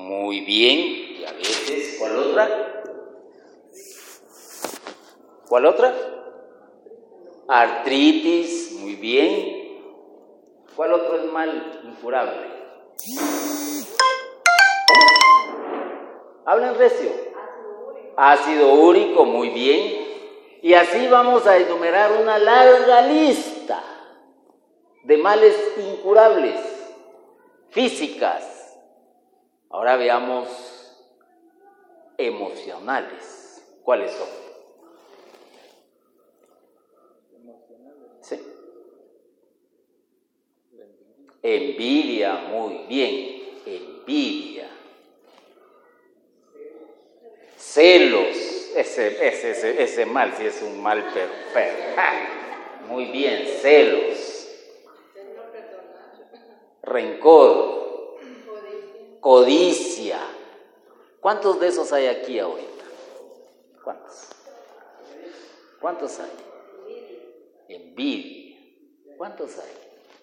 muy bien. Diabetes, ¿cuál otra? ¿Cuál otra? Artritis, muy bien. ¿Cuál otro es mal incurable? Hablen recio. Ácido úrico, muy bien. Y así vamos a enumerar una larga lista de males incurables, físicas. Ahora veamos emocionales. ¿Cuáles son? ¿Sí? Envidia, muy bien. Envidia. Celos. Ese mal sí es un mal, pero muy bien. Celos. Rencor. Codicia. ¿Cuántos de esos hay aquí ahorita? ¿Cuántos? ¿Cuántos hay? Envidia. ¿Cuántos hay?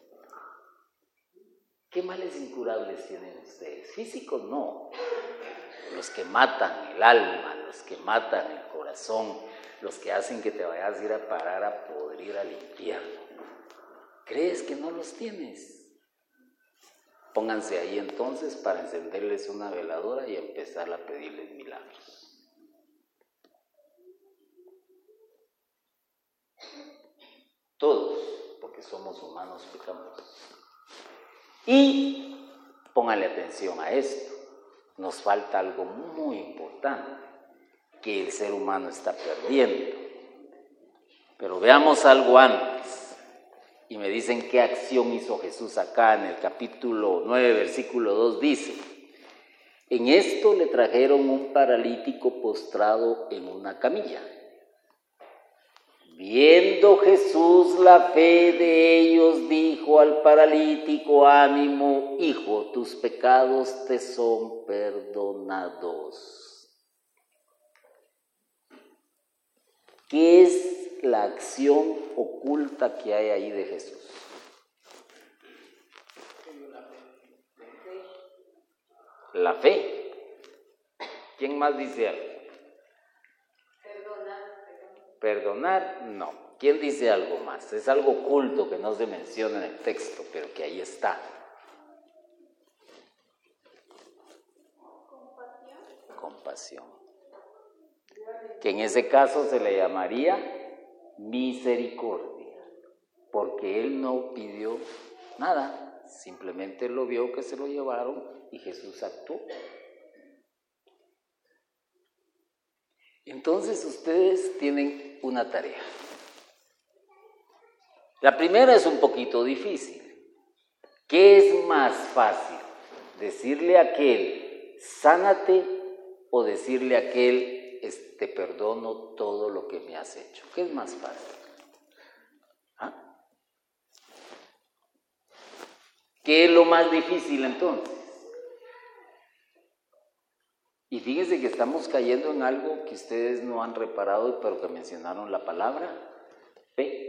¿Qué males incurables tienen ustedes? Físicos no. Los que matan el alma, los que matan el corazón, los que hacen que te vayas a ir a parar a podrir al infierno. ¿Crees que no los tienes? Pónganse ahí entonces para encenderles una veladora y empezar a pedirles milagros. Todos, porque somos humanos pecaminosos. Y pónganle atención a esto. Nos falta algo muy importante que el ser humano está perdiendo. Pero veamos algo antes. Y me dicen qué acción hizo Jesús acá en el capítulo 9, versículo 2, dice: en esto le trajeron un paralítico postrado en una camilla. Viendo Jesús la fe de ellos, dijo al paralítico: ánimo, hijo, tus pecados te son perdonados. ¿Qué es la acción oculta que hay ahí de Jesús? La fe. ¿Quién más dice algo? Perdonar, no. ¿Quién dice algo más? Es algo oculto que no se menciona en el texto, pero que ahí está. Compasión. Que en ese caso se le llamaría misericordia, porque él no pidió nada, simplemente lo vio que se lo llevaron y Jesús actuó. Entonces ustedes tienen una tarea. La primera es un poquito difícil. ¿Qué es más fácil? ¿Decirle a aquel, sánate, o decirle a aquel, te perdono todo lo que me has hecho? ¿Qué es más fácil? ¿Ah? ¿Qué es lo más difícil entonces? Y fíjense que estamos cayendo en algo que ustedes no han reparado, pero que mencionaron la palabra fe.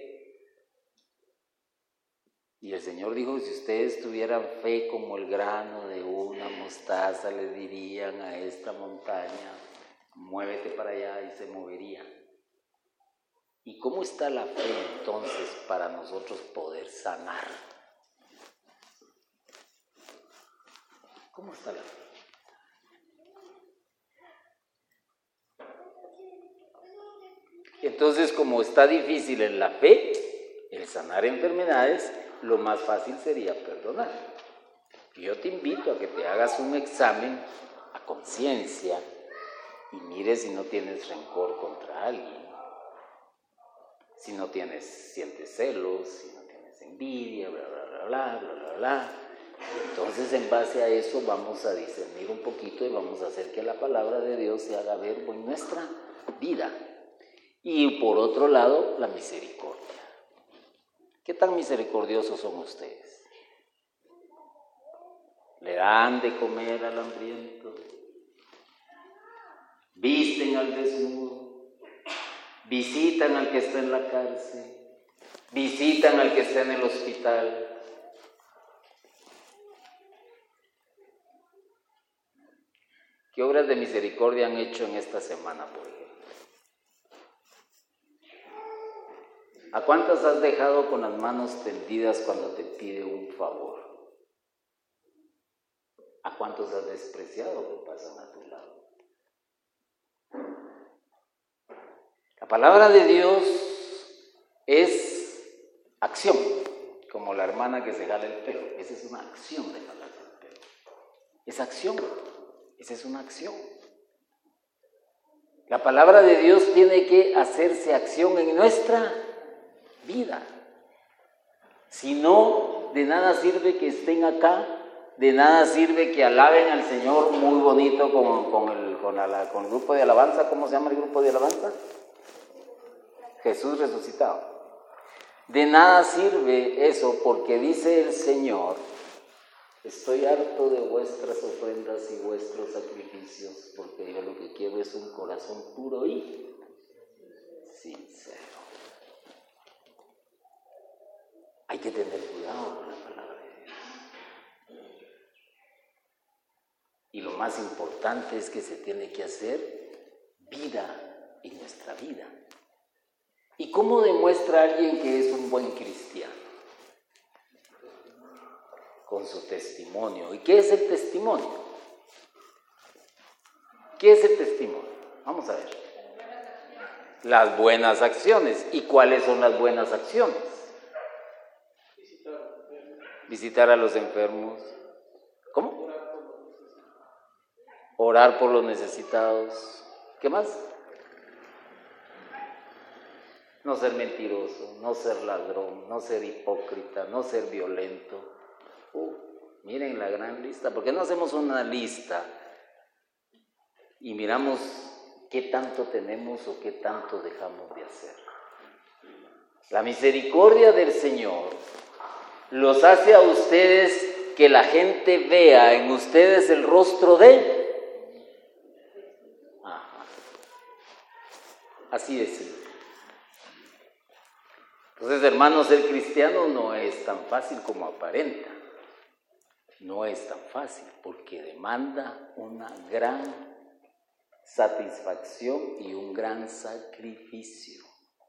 Y el Señor dijo: si ustedes tuvieran fe como el grano de una mostaza, le dirían a esta montaña, muévete para allá, y se movería. ¿Y cómo está la fe entonces para nosotros poder sanar? ¿Cómo está la fe? Entonces, como está difícil en la fe el sanar enfermedades, lo más fácil sería perdonar. Yo te invito a que te hagas un examen a conciencia y mires si no tienes rencor contra alguien, si no sientes celos, si no tienes envidia, bla, bla, bla, bla, bla, bla, bla. Y entonces, en base a eso, vamos a discernir un poquito y vamos a hacer que la palabra de Dios se haga verbo en nuestra vida. Y por otro lado, la misericordia. ¿Qué tan misericordiosos son ustedes? ¿Le dan de comer al hambriento? ¿Visten al desnudo? ¿Visitan al que está en la cárcel? ¿Visitan al que está en el hospital? ¿Qué obras de misericordia han hecho en esta semana, por ejemplo? ¿A cuántas has dejado con las manos tendidas cuando te pide un favor? ¿A cuántos has despreciado que pasan a tu lado? La palabra de Dios es acción, como la hermana que se jala el pelo. Esa es una acción de jalarse el pelo. Es acción, esa es una acción. La palabra de Dios tiene que hacerse acción en nuestra vida. Si no, de nada sirve que estén acá, de nada sirve que alaben al Señor muy bonito con el grupo de alabanza. ¿Cómo se llama el grupo de alabanza? Jesús resucitado. De nada sirve eso, porque dice el Señor: estoy harto de vuestras ofrendas y vuestros sacrificios, porque yo lo que quiero es un corazón puro y sincero. Hay que tener cuidado con la palabra de Dios. Y lo más importante es que se tiene que hacer vida en nuestra vida. ¿Y cómo demuestra alguien que es un buen cristiano? Con su testimonio. ¿Y qué es el testimonio? ¿Qué es el testimonio? Vamos a ver. Las buenas acciones. ¿Y cuáles son las buenas acciones? Visitar a los enfermos. ¿Cómo? Orar por los necesitados. ¿Qué más? No ser mentiroso, no ser ladrón, no ser hipócrita, no ser violento. Miren la gran lista. ¿Por qué no hacemos una lista y miramos qué tanto tenemos o qué tanto dejamos de hacer? La misericordia del Señor los hace a ustedes que la gente vea en ustedes el rostro de... Ajá. Así de simple. Entonces, hermanos, ser cristiano no es tan fácil como aparenta. No es tan fácil, porque demanda una gran satisfacción y un gran sacrificio.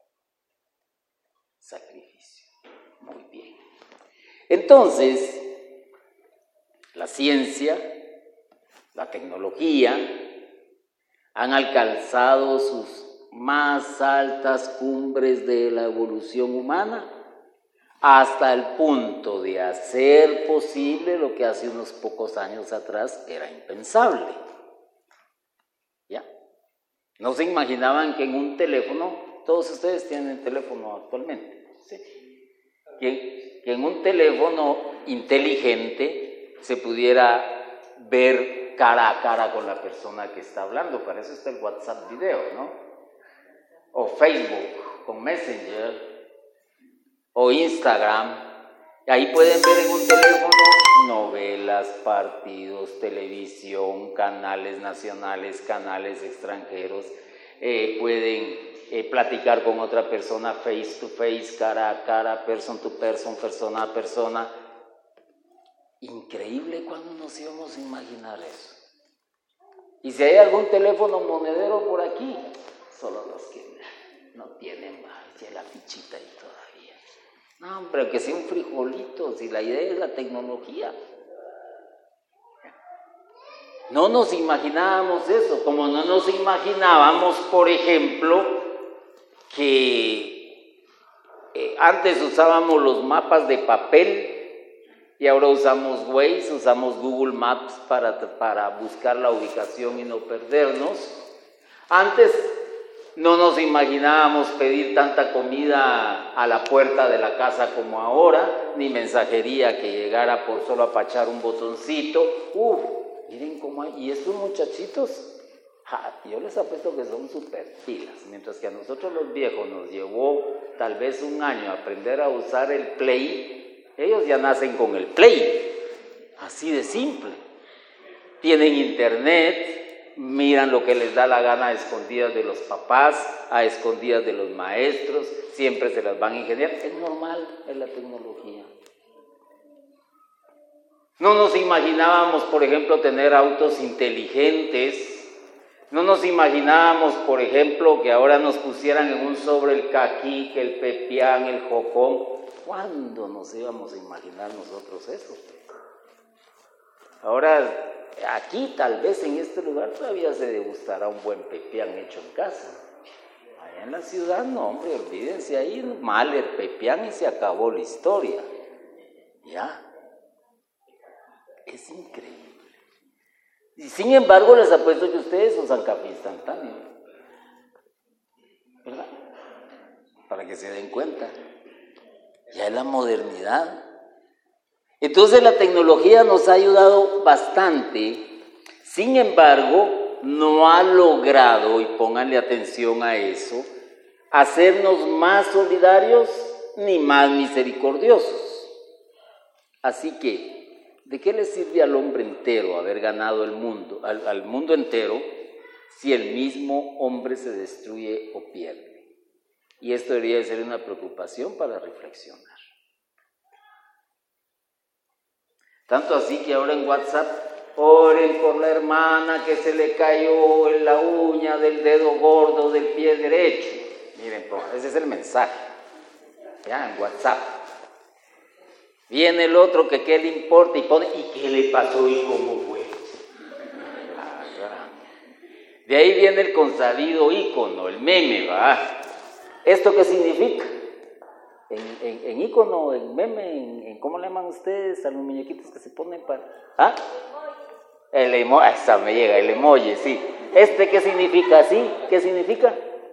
Sacrificio. Muy bien. Entonces, la ciencia, la tecnología, han alcanzado sus más altas cumbres de la evolución humana, hasta el punto de hacer posible lo que hace unos pocos años atrás era impensable. ¿Ya? No se imaginaban que en un teléfono, todos ustedes tienen teléfono actualmente, ¿sí? Que en un teléfono inteligente se pudiera ver cara a cara con la persona que está hablando. Para eso está el WhatsApp video, ¿no? O Facebook con Messenger, o Instagram. Y ahí pueden ver en un teléfono novelas, partidos, televisión, canales nacionales, canales extranjeros. Pueden platicar con otra persona face to face, cara a cara, person to person, persona a persona. Increíble, cuando nos íbamos a imaginar eso. Y si hay algún teléfono monedero por aquí, solo los que no tienen más, ya la fichita y todavía. No, hombre, que sea un frijolito, si la idea es la tecnología. No nos imaginábamos eso, como no nos imaginábamos, por ejemplo, que antes usábamos los mapas de papel y ahora usamos Waze, usamos Google Maps para buscar la ubicación y no perdernos. Antes no nos imaginábamos pedir tanta comida a la puerta de la casa como ahora, ni mensajería que llegara por solo apachar un botoncito. Miren cómo hay. Y estos muchachitos, yo les apuesto que son súper pilas. Mientras que a nosotros los viejos nos llevó tal vez un año aprender a usar el Play, ellos ya nacen con el Play. Así de simple. Tienen internet. Miran lo que les da la gana a escondidas de los papás, a escondidas de los maestros, siempre se las van a ingeniar. Es normal en la tecnología. No nos imaginábamos, por ejemplo, tener autos inteligentes. No nos imaginábamos, por ejemplo, que ahora nos pusieran en un sobre el caquique, el pepián, el jocón. ¿Cuándo nos íbamos a imaginar nosotros eso? Ahora, aquí tal vez en este lugar todavía se degustará un buen pepián hecho en casa. Allá en la ciudad no, hombre, olvídense ahí, mal el pepián y se acabó la historia. ¿Ya? Es increíble. Y sin embargo, les apuesto que ustedes usan café instantáneo, ¿verdad? Para que se den cuenta. Ya es la modernidad. Entonces la tecnología nos ha ayudado bastante. Sin embargo, no ha logrado, y pónganle atención a eso, hacernos más solidarios ni más misericordiosos. Así que, ¿de qué le sirve al hombre entero haber ganado el mundo, al mundo entero, si el mismo hombre se destruye o pierde? Y esto debería ser una preocupación para reflexionar. Tanto así que ahora en WhatsApp, oren por la hermana que se le cayó en la uña del dedo gordo del pie derecho. Miren, ese es el mensaje, ya en WhatsApp. Viene el otro que qué le importa y pone, ¿y qué le pasó y cómo fue? De ahí viene el consabido ícono, el meme, ¿va? ¿Esto qué significa? En ícono, en meme, en ¿cómo le llaman ustedes a los muñequitos que se ponen para...? ¿Ah? El emoji, esa me llega, el emoji, sí. ¿Este qué significa así? ¿Qué significa?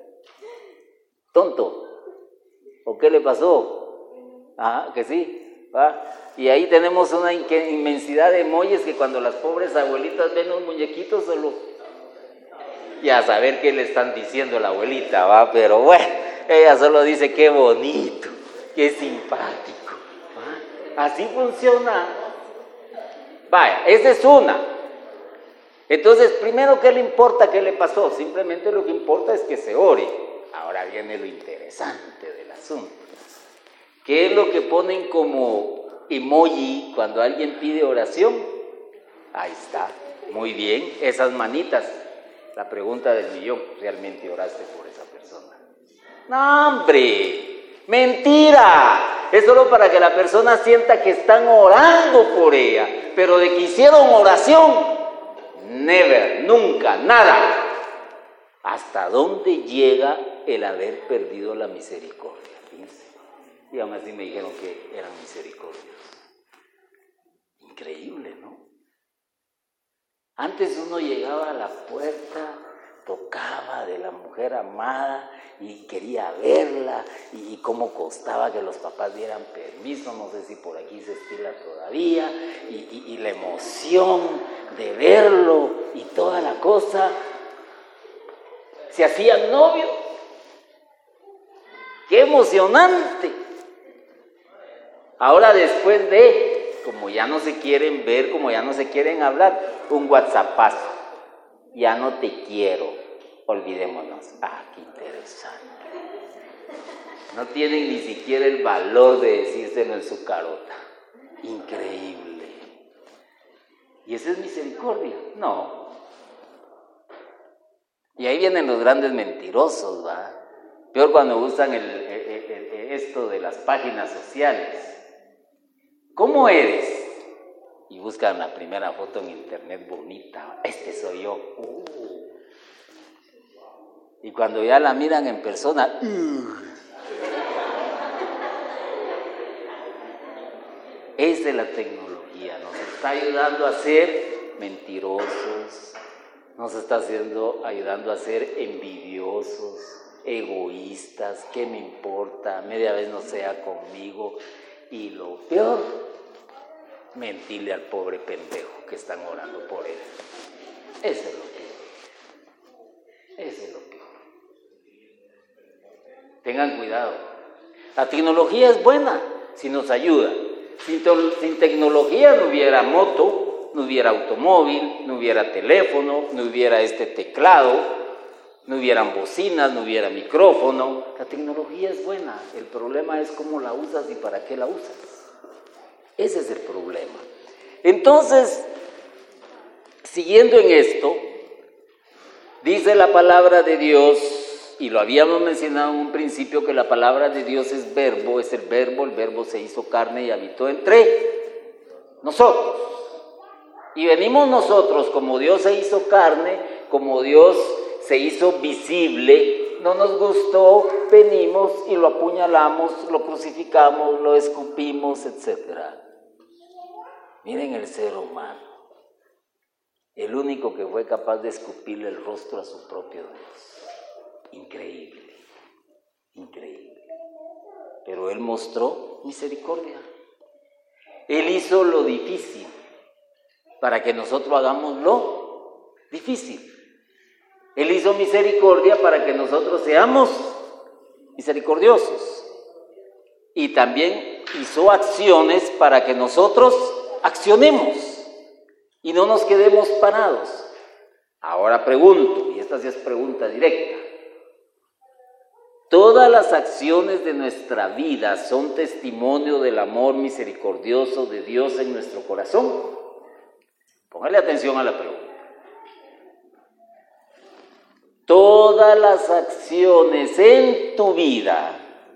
Tonto. ¿O qué le pasó? Ah, que sí. ¿Va? Y ahí tenemos una inmensidad de emojis que cuando las pobres abuelitas ven los muñequitos solo... Y a saber qué le están diciendo a la abuelita, ¿va? Pero bueno, ella solo dice qué bonito, qué simpático. ¿Va? Así funciona. Vaya, esa es una. Entonces, primero, ¿qué le importa? ¿Qué le pasó? Simplemente lo que importa es que se ore. Ahora viene lo interesante del asunto. ¿Qué es lo que ponen como emoji cuando alguien pide oración? Ahí está, muy bien, esas manitas. La pregunta del millón, ¿realmente oraste por esa persona? ¡No, hombre! ¡Mentira! Es solo para que la persona sienta que están orando por ella, pero de que hicieron oración, never, nunca, nada. ¿Hasta dónde llega el haber perdido la misericordia? Fíjense. Y aún así me dijeron que eran misericordiosos. Increíble, ¿no? Antes uno llegaba a la puerta, tocaba de la mujer amada y quería verla y cómo costaba que los papás dieran permiso, no sé si por aquí se estila todavía, y la emoción de verlo y toda la cosa. Se hacían novios. ¡Qué emocionante! Ahora después de, como ya no se quieren ver, como ya no se quieren hablar, un WhatsAppazo. Ya no te quiero, olvidémonos. Ah, qué interesante. No tienen ni siquiera el valor de decírselo en su carota. Increíble. ¿Y esa es misericordia? No. Y ahí vienen los grandes mentirosos, ¿va? Peor cuando usan esto de las páginas sociales. ¿Cómo eres? Y buscan la primera foto en internet bonita. Este soy yo. Y cuando ya la miran en persona, Esa es la tecnología. Nos está ayudando a ser mentirosos. Nos está ayudando a ser envidiosos, egoístas. ¿Qué me importa? Media vez no sea conmigo. Y lo peor, mentirle al pobre pendejo que están orando por él. Eso es lo peor. Eso es lo peor. Tengan cuidado. La tecnología es buena si nos ayuda. Sin tecnología no hubiera moto, no hubiera automóvil, no hubiera teléfono, no hubiera este teclado, no hubieran bocinas, no hubiera micrófono. La tecnología es buena. El problema es cómo la usas y para qué la usas. Ese es el problema. Entonces, siguiendo en esto, dice la palabra de Dios, y lo habíamos mencionado en un principio, que la palabra de Dios es verbo, el verbo se hizo carne y habitó entre nosotros. Y venimos nosotros, como Dios se hizo carne, como Dios se hizo visible, no nos gustó, venimos y lo apuñalamos, lo crucificamos, lo escupimos, etc. Miren el ser humano, el único que fue capaz de escupirle el rostro a su propio Dios. Increíble, increíble. Pero Él mostró misericordia. Él hizo lo difícil para que nosotros hagamos lo difícil. Él hizo misericordia para que nosotros seamos misericordiosos. Y también hizo acciones para que nosotros accionemos y no nos quedemos parados. Ahora pregunto, y esta sí es pregunta directa: ¿todas las acciones de nuestra vida son testimonio del amor misericordioso de Dios en nuestro corazón? Póngale atención a la pregunta. Todas las acciones en tu vida,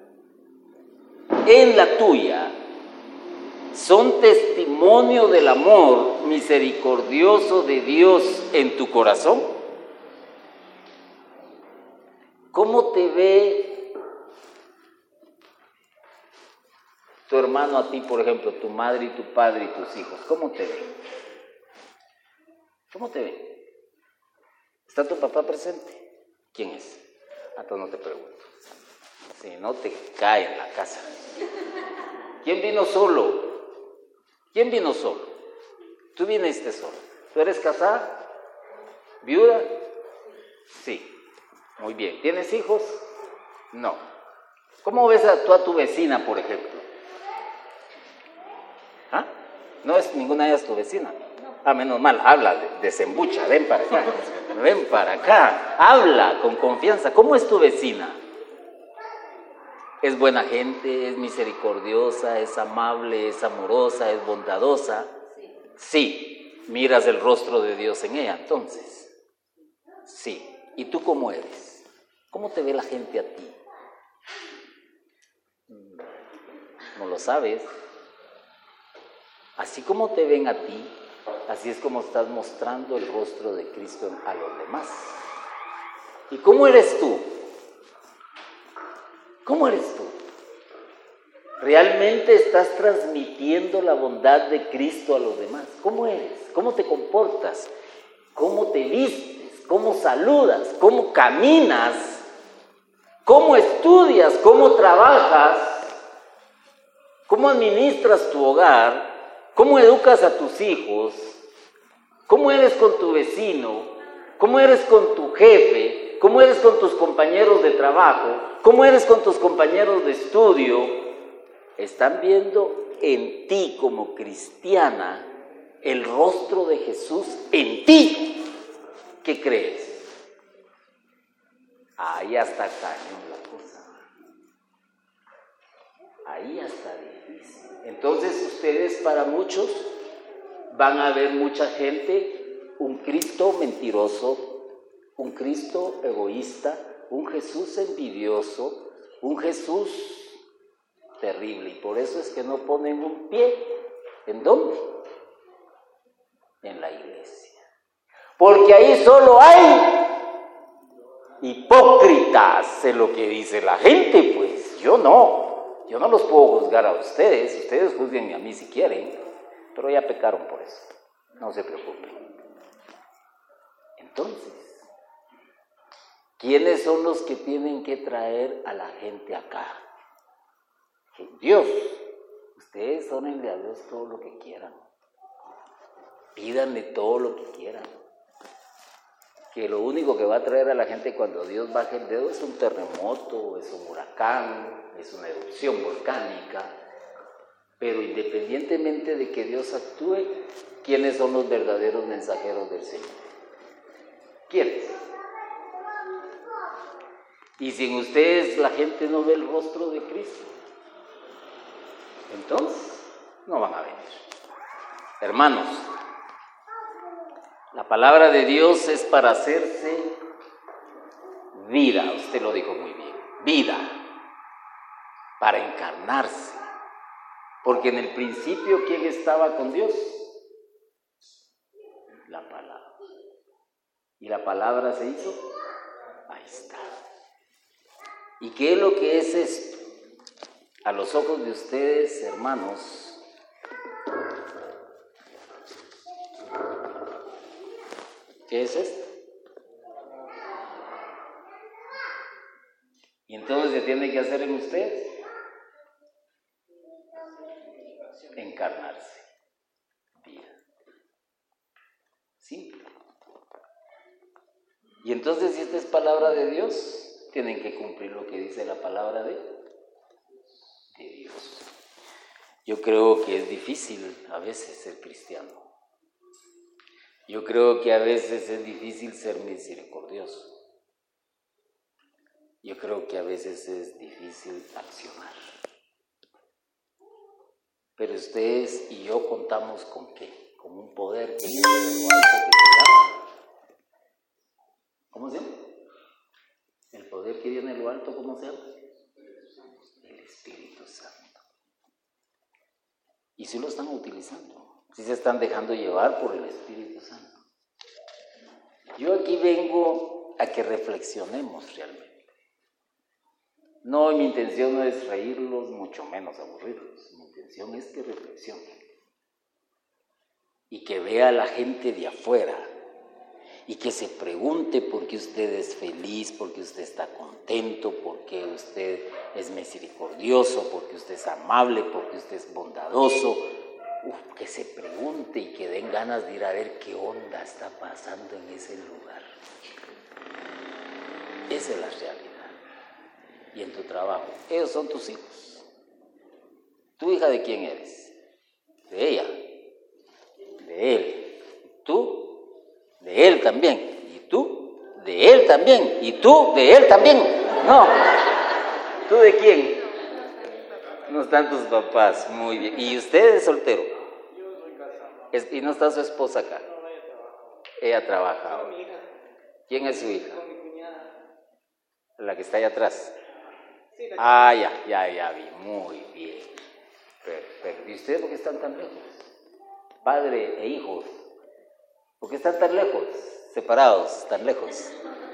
en la tuya, son testimonio del amor misericordioso de Dios en tu corazón. ¿Cómo te ve tu hermano a ti, por ejemplo, tu madre y tu padre y tus hijos? ¿Cómo te ven? ¿Cómo te ven? ¿Está tu papá presente? ¿Quién es? Tú no te pregunto. Si no te cae en la casa. ¿Quién vino solo? ¿Quién vino solo? Tú viniste solo. ¿Tú eres casada? ¿Viuda? Sí. Muy bien. ¿Tienes hijos? No. ¿Cómo ves a tu vecina, por ejemplo? ¿Ah? ¿No es ninguna de ellas tu vecina? Menos mal, habla, desembucha, ven para acá, habla con confianza. ¿Cómo es tu vecina? ¿Es buena gente, es misericordiosa, es amable, es amorosa, es bondadosa? Sí. ¿Miras el rostro de Dios en ella entonces? Sí. ¿Y tú cómo eres? ¿Cómo te ve la gente a ti? No lo sabes. Así como te ven a ti, así es como estás mostrando el rostro de Cristo a los demás. ¿Y cómo eres tú? ¿Cómo eres tú? ¿Realmente estás transmitiendo la bondad de Cristo a los demás? ¿Cómo eres? ¿Cómo te comportas? ¿Cómo te vistes? ¿Cómo saludas? ¿Cómo caminas? ¿Cómo estudias? ¿Cómo trabajas? ¿Cómo administras tu hogar? ¿Cómo educas a tus hijos? ¿Cómo eres con tu vecino? ¿Cómo eres con tu jefe? ¿Cómo eres con tus compañeros de trabajo? ¿Cómo eres con tus compañeros de estudio? Están viendo en ti como cristiana el rostro de Jesús en ti. ¿Qué crees? Ahí hasta cañón la cosa. Ahí hasta difícil. Entonces ustedes, para muchos, van a ver mucha gente, un Cristo mentiroso, un Cristo egoísta, un Jesús envidioso, un Jesús terrible. Y por eso es que no ponen un pie. ¿En dónde? En la iglesia. Porque ahí solo hay hipócritas, es lo que dice la gente, pues. Yo no los puedo juzgar a ustedes juzguenme a mí si quieren, pero ya pecaron por eso, no se preocupen. Entonces, ¿quiénes son los que tienen que traer a la gente acá? Dios. Ustedes órenle a Dios todo lo que quieran, pídanle todo lo que quieran, que lo único que va a traer a la gente cuando Dios baje el dedo es un terremoto, es un huracán, es una erupción volcánica. Pero independientemente de que Dios actúe, ¿quiénes son los verdaderos mensajeros del Señor? ¿Quiénes? Y si en ustedes la gente no ve el rostro de Cristo, entonces no van a venir. Hermanos, la palabra de Dios es para hacerse vida, usted lo dijo muy bien, vida, para encarnarse. Porque en el principio, ¿quién estaba con Dios? La palabra. ¿Y la palabra se hizo? Ahí está. ¿Y qué es lo que es esto? A los ojos de ustedes, hermanos, ¿qué es esto? ¿Y entonces se tiene que hacer en ustedes? Encarnarse. Vida. Simple. Y entonces, si esta es palabra de Dios, tienen que cumplir lo que dice la palabra de Dios. Yo creo que es difícil a veces ser cristiano. Yo creo que a veces es difícil ser misericordioso. Yo creo que a veces es difícil accionar. Pero ustedes y yo contamos ¿con qué? Con un poder que viene de lo alto que se llama. ¿Cómo se llama? El poder que viene de lo alto, ¿cómo se llama? El Espíritu Santo. Y sí lo están utilizando. Sí se están dejando llevar por el Espíritu Santo. Yo aquí vengo a que reflexionemos realmente. No, mi intención no es reírlos, mucho menos aburrirlos. Mi intención es que reflexionen y que vea a la gente de afuera y que se pregunte por qué usted es feliz, por qué usted está contento, por qué usted es misericordioso, por qué usted es amable, por qué usted es bondadoso. Que se pregunte y que den ganas de ir a ver qué onda está pasando en ese lugar. Esa es la realidad. Y en tu trabajo, ellos son tus hijos. ¿Tu hija de quién eres? De ella, de él. ¿Tú? De él también. ¿Y tú? De él también. ¿Y tú? De él también. No. ¿Tú de quién? No están tus papás. Muy bien. ¿Y usted es soltero? Yo soy casado. ¿Y no está su esposa acá? No, ella trabaja. Ella trabaja. Con mi hija. ¿Quién es su hija? Con mi cuñada. La que está allá atrás. Sí, Ya vi. Muy bien. Perfecto. ¿Y ustedes por qué están tan lejos? Padre e hijos. ¿Por qué están tan lejos? Separados, tan lejos.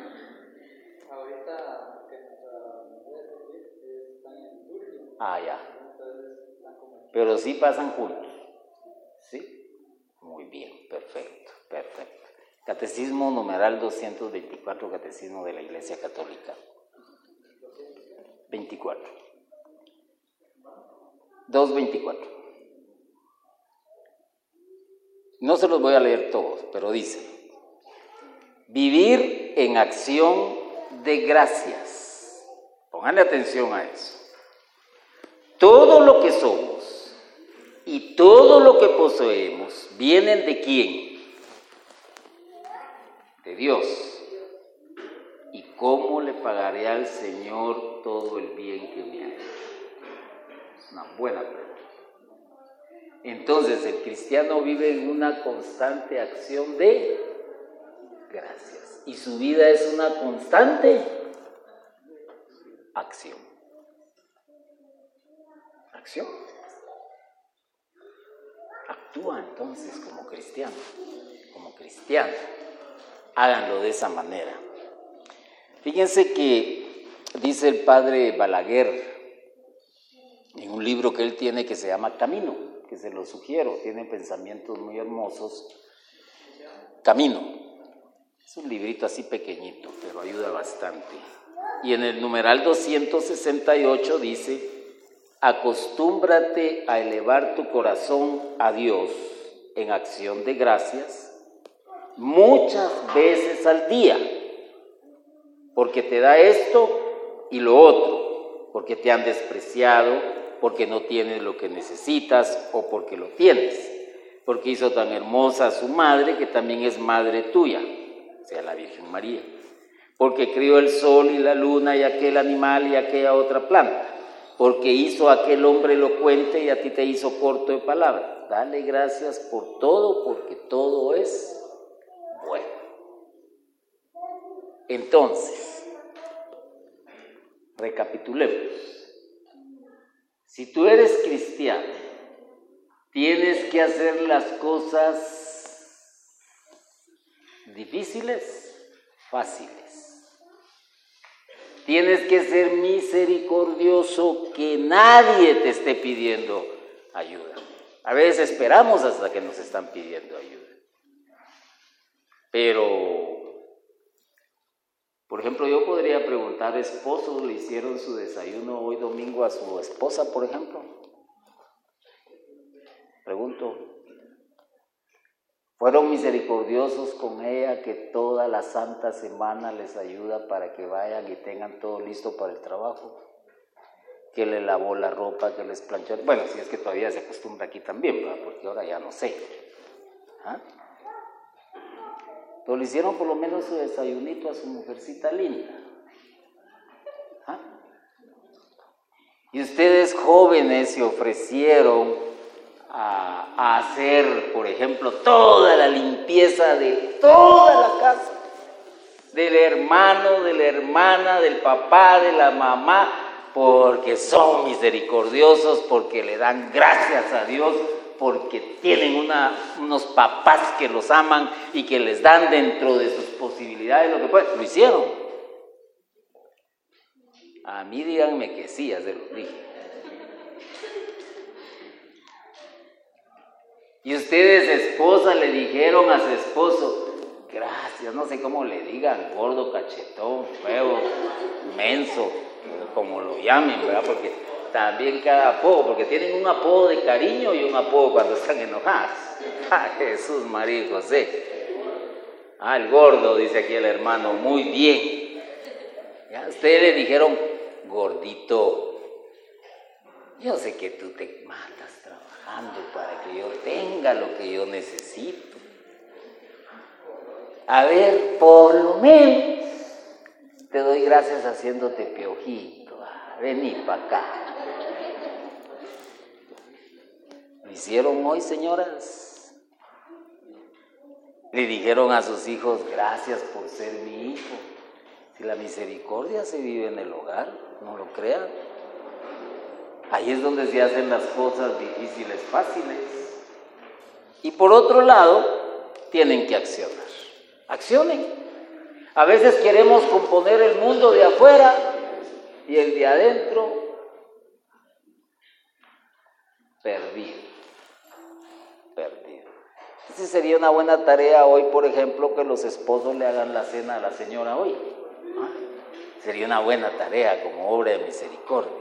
Ahorita que nuestra mujer está en Turquía. Ya. Entonces la comen. Pero sí pasan juntos. ¿Sí? Muy bien, perfecto. Catecismo numeral 224, Catecismo de la Iglesia Católica. 24. 224. No se los voy a leer todos, pero dice: vivir en acción de gracias. Pónganle atención a eso. Todo lo que somos y todo lo que poseemos vienen ¿de quién? De Dios. ¿Y cómo le pagaré al Señor todo el bien que me ha hecho? Es una buena pregunta. Entonces, el cristiano vive en una constante acción de gracias. Y su vida es una constante acción. Acción. Actúa entonces como cristiano. Háganlo de esa manera. Fíjense que dice el padre Balaguer en un libro que él tiene que se llama Camino, que se lo sugiero, tiene pensamientos muy hermosos. Camino. Es un librito así pequeñito, pero ayuda bastante. Y en el numeral 268 dice: acostúmbrate a elevar tu corazón a Dios en acción de gracias muchas veces al día, porque te da esto y lo otro, porque te han despreciado, porque no tienes lo que necesitas o porque lo tienes, porque hizo tan hermosa a su madre que también es madre tuya, o sea, la Virgen María, porque crió el sol y la luna y aquel animal y aquella otra planta, porque hizo a aquel hombre elocuente y a ti te hizo corto de palabra. dale gracias por todo, porque todo es bueno. Entonces, recapitulemos. Si tú eres cristiano, tienes que hacer las cosas difíciles, fáciles. Tienes que ser misericordioso, que nadie te esté pidiendo ayuda. A veces esperamos hasta que nos están pidiendo ayuda. Pero, por ejemplo, yo podría preguntar, ¿esposos le hicieron su desayuno hoy domingo a su esposa, por ejemplo? Pregunto, ¿fueron misericordiosos con ella que toda la santa semana les ayuda para que vayan y tengan todo listo para el trabajo? Que le lavó la ropa, que les planchó. Bueno, si es que todavía se acostumbra aquí también, ¿verdad? Porque ahora ya no sé. ¿Ah? Pero le hicieron por lo menos su desayunito a su mujercita linda. ¿Ah? Y ustedes jóvenes se ofrecieron a hacer, por ejemplo, toda la limpieza de toda la casa, del hermano, de la hermana, del papá, de la mamá, porque son misericordiosos, porque le dan gracias a Dios, porque tienen unos papás que los aman y que les dan dentro de sus posibilidades lo que pueden. Lo hicieron. A mí díganme que sí, ya se los dije. Y ustedes, esposa, le dijeron a su esposo, gracias, no sé cómo le digan, gordo, cachetón, feo, menso, como lo llamen, ¿verdad? Porque también cada apodo, porque tienen un apodo de cariño y un apodo cuando están enojados. ¡Ah, Jesús, María y José! Ah, el gordo, dice aquí el hermano, muy bien. ¿Ya? Ustedes le dijeron, gordito, yo sé que tú te matas trabajando para que yo tenga lo que yo necesito. A ver, por lo menos te doy gracias haciéndote piojito. Vení para acá. ¿Lo hicieron hoy, señoras? Le dijeron a sus hijos, gracias por ser mi hijo. Si la misericordia se vive en el hogar, no lo crean. Ahí es donde se hacen las cosas difíciles, fáciles. Y por otro lado, tienen que accionar. Accionen. A veces queremos componer el mundo de afuera y el de adentro perdido. Esa sería una buena tarea hoy, por ejemplo, que los esposos le hagan la cena a la señora hoy. ¿Ah? Sería una buena tarea como obra de misericordia.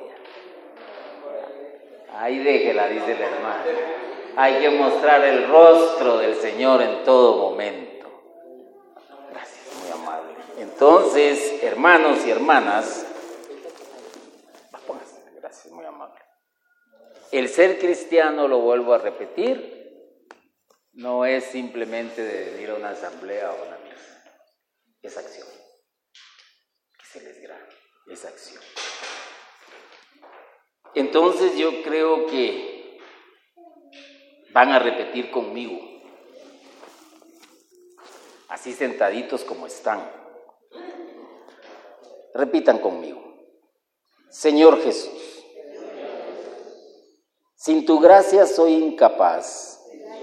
Ahí déjela, dice la hermana. Hay que mostrar el rostro del Señor en todo momento. Gracias, muy amable. Entonces, hermanos y hermanas, gracias, muy amable. El ser cristiano, lo vuelvo a repetir, no es simplemente de venir a una asamblea o a una misa. Es acción. Que se les grabe, es acción. Entonces yo creo que van a repetir conmigo, así sentaditos como están. Repitan conmigo. Señor Jesús, sin tu gracia soy incapaz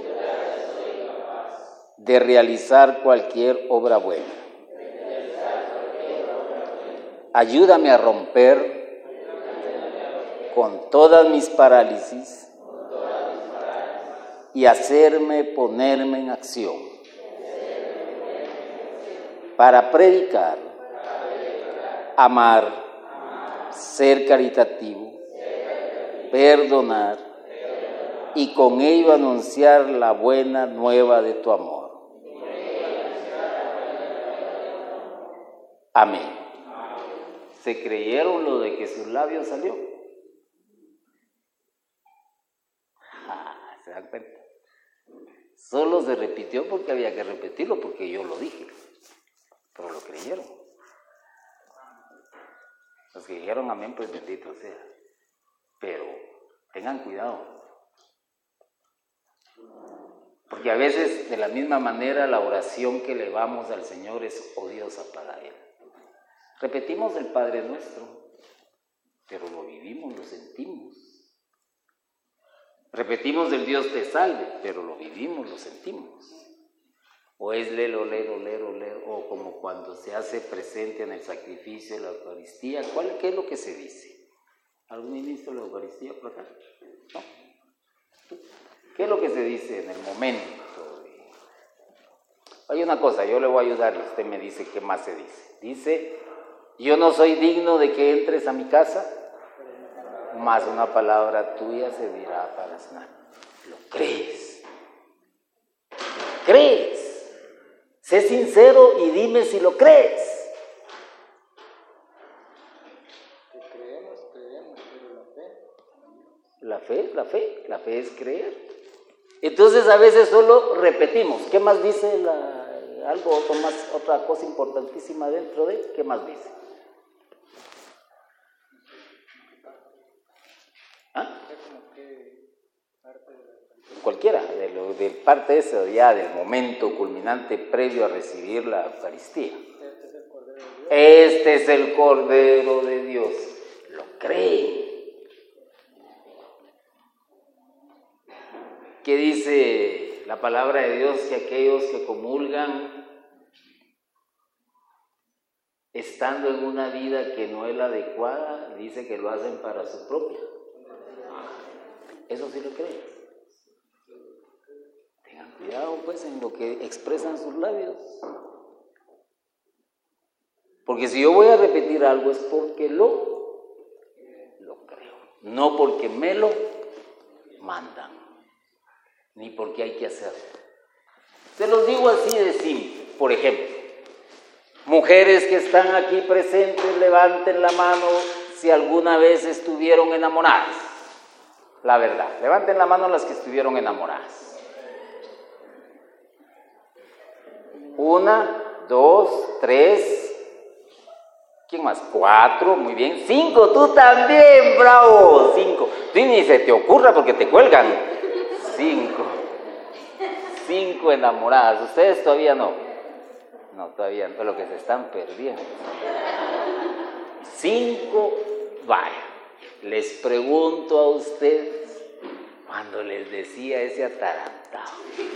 de realizar cualquier obra buena. Ayúdame a romper con todas mis parálisis y hacerme ponerme en acción para predicar, amar, ser caritativo, perdonar y con ello anunciar la buena nueva de tu amor. Amén. ¿Se creyeron lo de que sus labios salió? ¿Se dan cuenta? Solo se repitió porque había que repetirlo, porque yo lo dije, pero lo creyeron. Los que dijeron amén, pues bendito sea. Pero tengan cuidado. Porque a veces, de la misma manera, la oración que elevamos al Señor es odiosa para Él. Repetimos el Padre Nuestro, pero lo vivimos, lo sentimos. Repetimos el Dios te salve, pero lo vivimos, lo sentimos. O es lero, o como cuando se hace presente en el sacrificio de la Eucaristía. ¿Qué es lo que se dice? ¿Algún ministro de la Eucaristía por acá? ¿No? ¿Qué es lo que se dice en el momento? Hay una cosa, yo le voy a ayudar y usted me dice qué más se dice. Dice, yo no soy digno de que entres a mi casa, mas una palabra tuya servirá para sanar. ¿Lo crees? ¿Lo crees? Sé sincero y dime si lo crees. Creemos, pero La fe es creer. Entonces a veces solo repetimos. ¿Qué más dice otra cosa importantísima dentro de él? ¿Qué más dice? ¿Ah? Cualquiera, de parte eso ya del momento culminante previo a recibir la Eucaristía. Este es el Cordero de Dios. ¿Lo cree? ¿Qué dice la palabra de Dios? Que aquellos que comulgan, estando en una vida que no es la adecuada, dice que lo hacen para su propia. Eso sí lo creen. Tengan cuidado pues en lo que expresan sus labios. Porque si yo voy a repetir algo es porque lo creo. No porque me lo mandan, ni porque hay que hacerlo. Se los digo así de simple. Por ejemplo, mujeres que están aquí presentes, levanten la mano si alguna vez estuvieron enamoradas. La verdad, levanten la mano las que estuvieron enamoradas. 1, 2, 3. ¿Quién más? 4, muy bien. 5, tú también, bravo. 5. Tú ni se te ocurra porque te cuelgan. 5 enamoradas. Ustedes todavía no. No, todavía no. Es lo que se están perdiendo. 5, vaya. Les pregunto a ustedes, cuando les decía ese atarantado,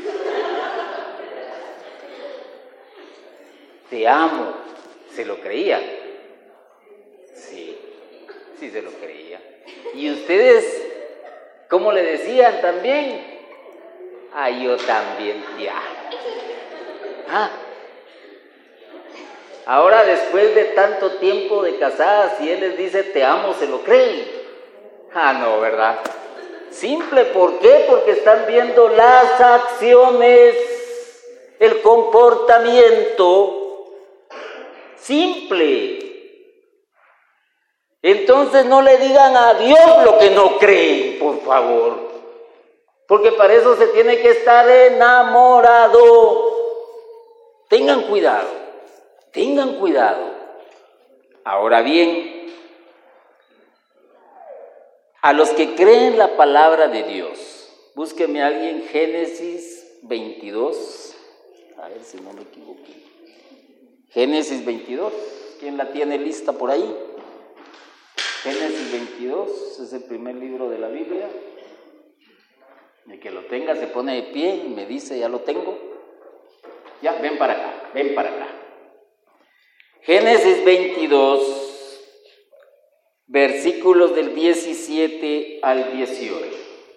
te amo, ¿se lo creía? Sí se lo creía. ¿Y ustedes cómo le decían también? Yo también te amo. Ahora, después de tanto tiempo de casadas, si él les dice te amo, ¿se lo creen? No, ¿verdad? Simple, ¿por qué? Porque están viendo las acciones, el comportamiento. Simple. Entonces no le digan a Dios lo que no creen, por favor. Porque para eso se tiene que estar enamorado. Tengan cuidado. Ahora bien, a los que creen la palabra de Dios, búsqueme a alguien, Génesis 22, a ver si no me equivoco. Génesis 22, ¿quién la tiene lista por ahí? Génesis 22 es el primer libro de la Biblia. El que lo tenga se pone de pie y me dice, ya lo tengo. Ya, ven para acá. Génesis 22, versículos del 17 al 18.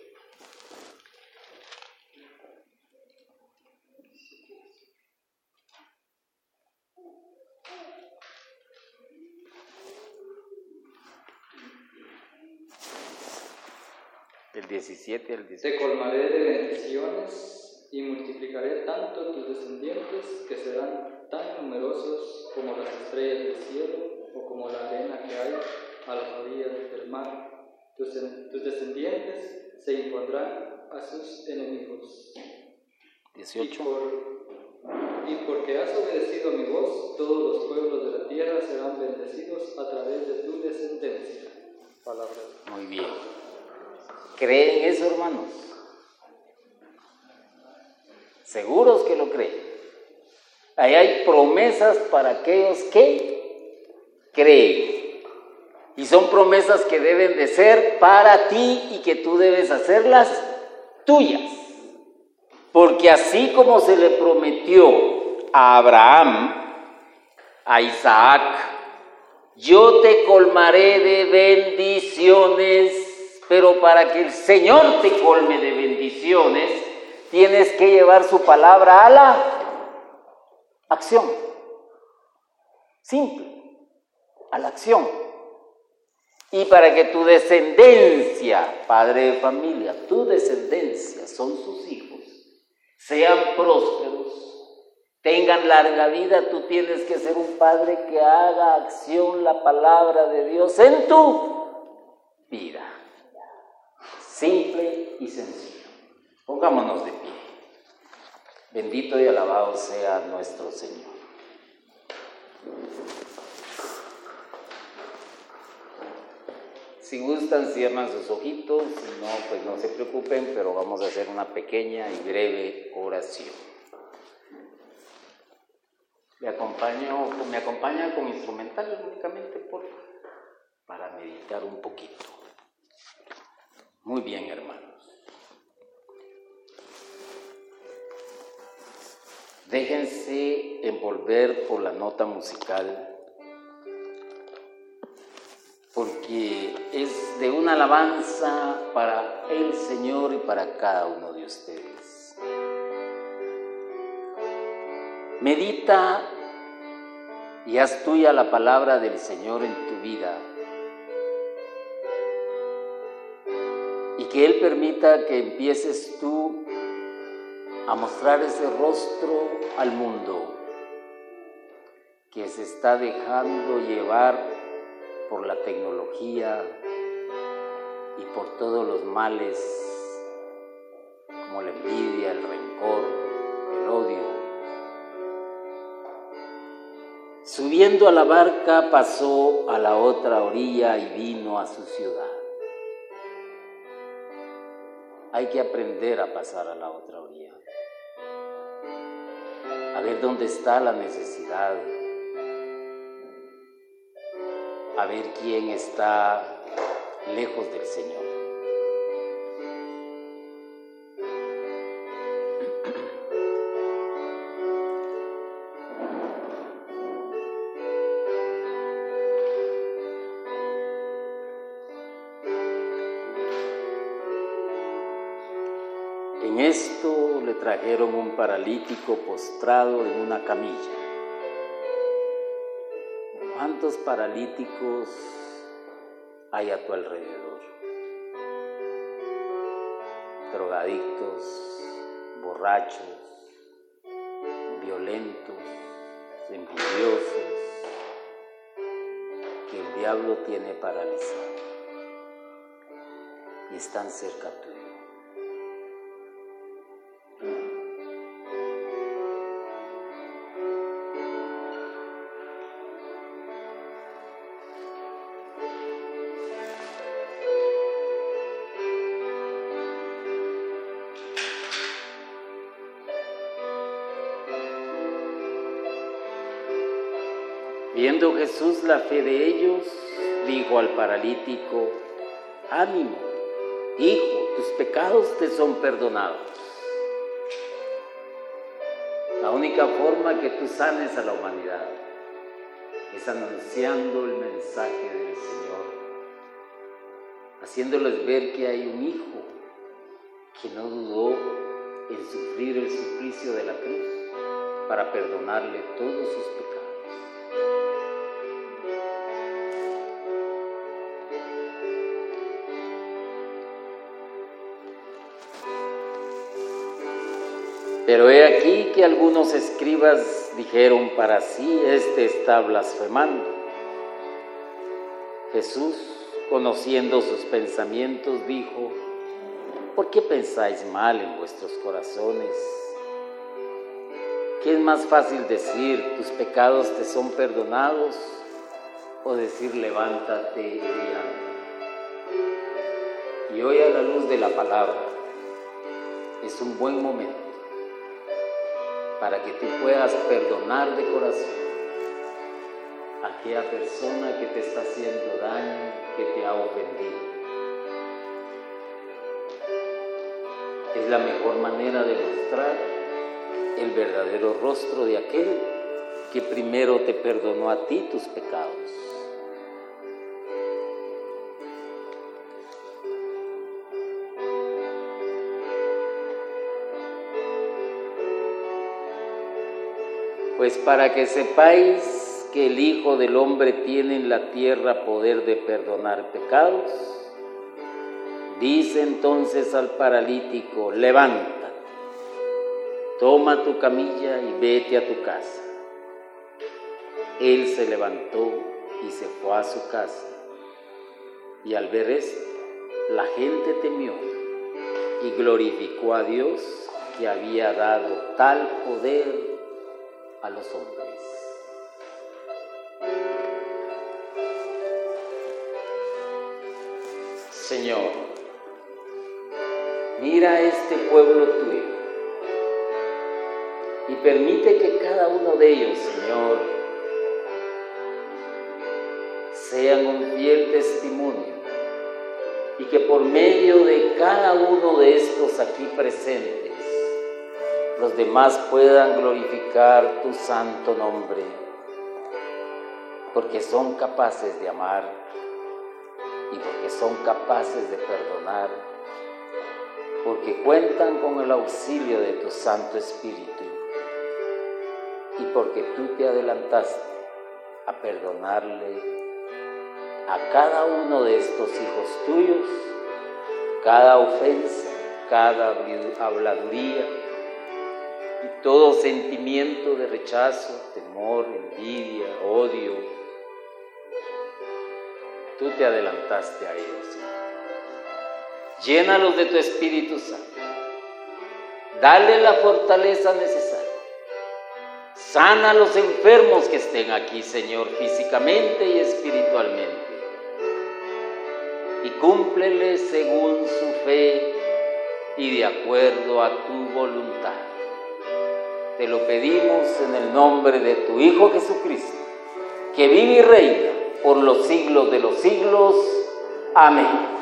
Del 17 al 18. Te colmaré de bendiciones y multiplicaré tanto tus descendientes que serán tan numerosos como las estrellas del cielo o como la arena que hay a las orillas del mar. Tus descendientes se impondrán a sus enemigos. 18. Y porque has obedecido a mi voz, todos los pueblos de la tierra serán bendecidos a través de tu descendencia. Palabra. Muy bien. ¿Creen eso, hermanos? seguros que lo creen. Ahí hay promesas para aquellos que creen. Y son promesas que deben de ser para ti y que tú debes hacerlas tuyas. Porque así como se le prometió a Abraham, a Isaac, yo te colmaré de bendiciones, pero para que el Señor te colme de bendiciones, tienes que llevar su palabra a la acción. Simple, a la acción. Y para que tu descendencia, padre de familia, tu descendencia, son sus hijos, sean prósperos, tengan larga vida, tú tienes que ser un padre que haga acción la palabra de Dios en tu vida. Simple y sencillo. Pongámonos de pie. Bendito y alabado sea nuestro Señor. Si gustan, cierran sus ojitos, si no, pues no se preocupen, pero vamos a hacer una pequeña y breve oración. Me acompaña con instrumental únicamente, por favor, para meditar un poquito. Muy bien, hermanos. Déjense envolver por la nota musical, porque es de una alabanza para el Señor y para cada uno de ustedes. Medita y haz tuya la palabra del Señor en tu vida, y que Él permita que empieces tú a mostrar ese rostro al mundo que se está dejando llevar por la tecnología y por todos los males como la envidia, el rencor, el odio. Subiendo a la barca pasó a la otra orilla y vino a su ciudad. Hay que aprender a pasar a la otra orilla, a ver dónde está la necesidad, a ver quién está lejos del Señor. En esto le trajeron un paralítico postrado en una camilla. ¿Cuántos paralíticos hay a tu alrededor? Drogadictos, borrachos, violentos, envidiosos, que el diablo tiene paralizado y están cerca tuyo. Viendo Jesús la fe de ellos, dijo al paralítico: ánimo, hijo, tus pecados te son perdonados. La única forma que tú sanes a la humanidad es anunciando el mensaje del Señor, haciéndoles ver que hay un hijo que no dudó en sufrir el suplicio de la cruz para perdonarle todos sus pecados. Pero he aquí que algunos escribas dijeron para sí: este está blasfemando. Jesús, conociendo sus pensamientos, dijo: ¿por qué pensáis mal en vuestros corazones? ¿Qué es más fácil decir: tus pecados te son perdonados? O decir: levántate y anda. Y hoy, a la luz de la palabra, es un buen momento para que tú puedas perdonar de corazón a aquella persona que te está haciendo daño, que te ha ofendido. Es la mejor manera de mostrar el verdadero rostro de aquel que primero te perdonó a ti tus pecados. Pues para que sepáis que el Hijo del Hombre tiene en la tierra poder de perdonar pecados, dice entonces al paralítico: levántate, toma tu camilla y vete a tu casa. Él se levantó y se fue a su casa. Y al ver esto, la gente temió y glorificó a Dios, que había dado tal poder a los hombres. Señor, mira este pueblo tuyo y permite que cada uno de ellos, Señor, sean un fiel testimonio y que por medio de cada uno de estos aquí presentes, los demás puedan glorificar tu santo nombre, porque son capaces de amar y porque son capaces de perdonar, porque cuentan con el auxilio de tu Santo Espíritu y porque tú te adelantaste a perdonarle a cada uno de estos hijos tuyos cada ofensa, cada habladuría y todo sentimiento de rechazo, temor, envidia, odio. Tú te adelantaste a ellos, Señor. Llénalos de tu Espíritu Santo. Dale la fortaleza necesaria. Sana a los enfermos que estén aquí, Señor, físicamente y espiritualmente. Y cúmpleles según su fe y de acuerdo a tu voluntad. Te lo pedimos en el nombre de tu Hijo Jesucristo, que vive y reina por los siglos de los siglos. Amén.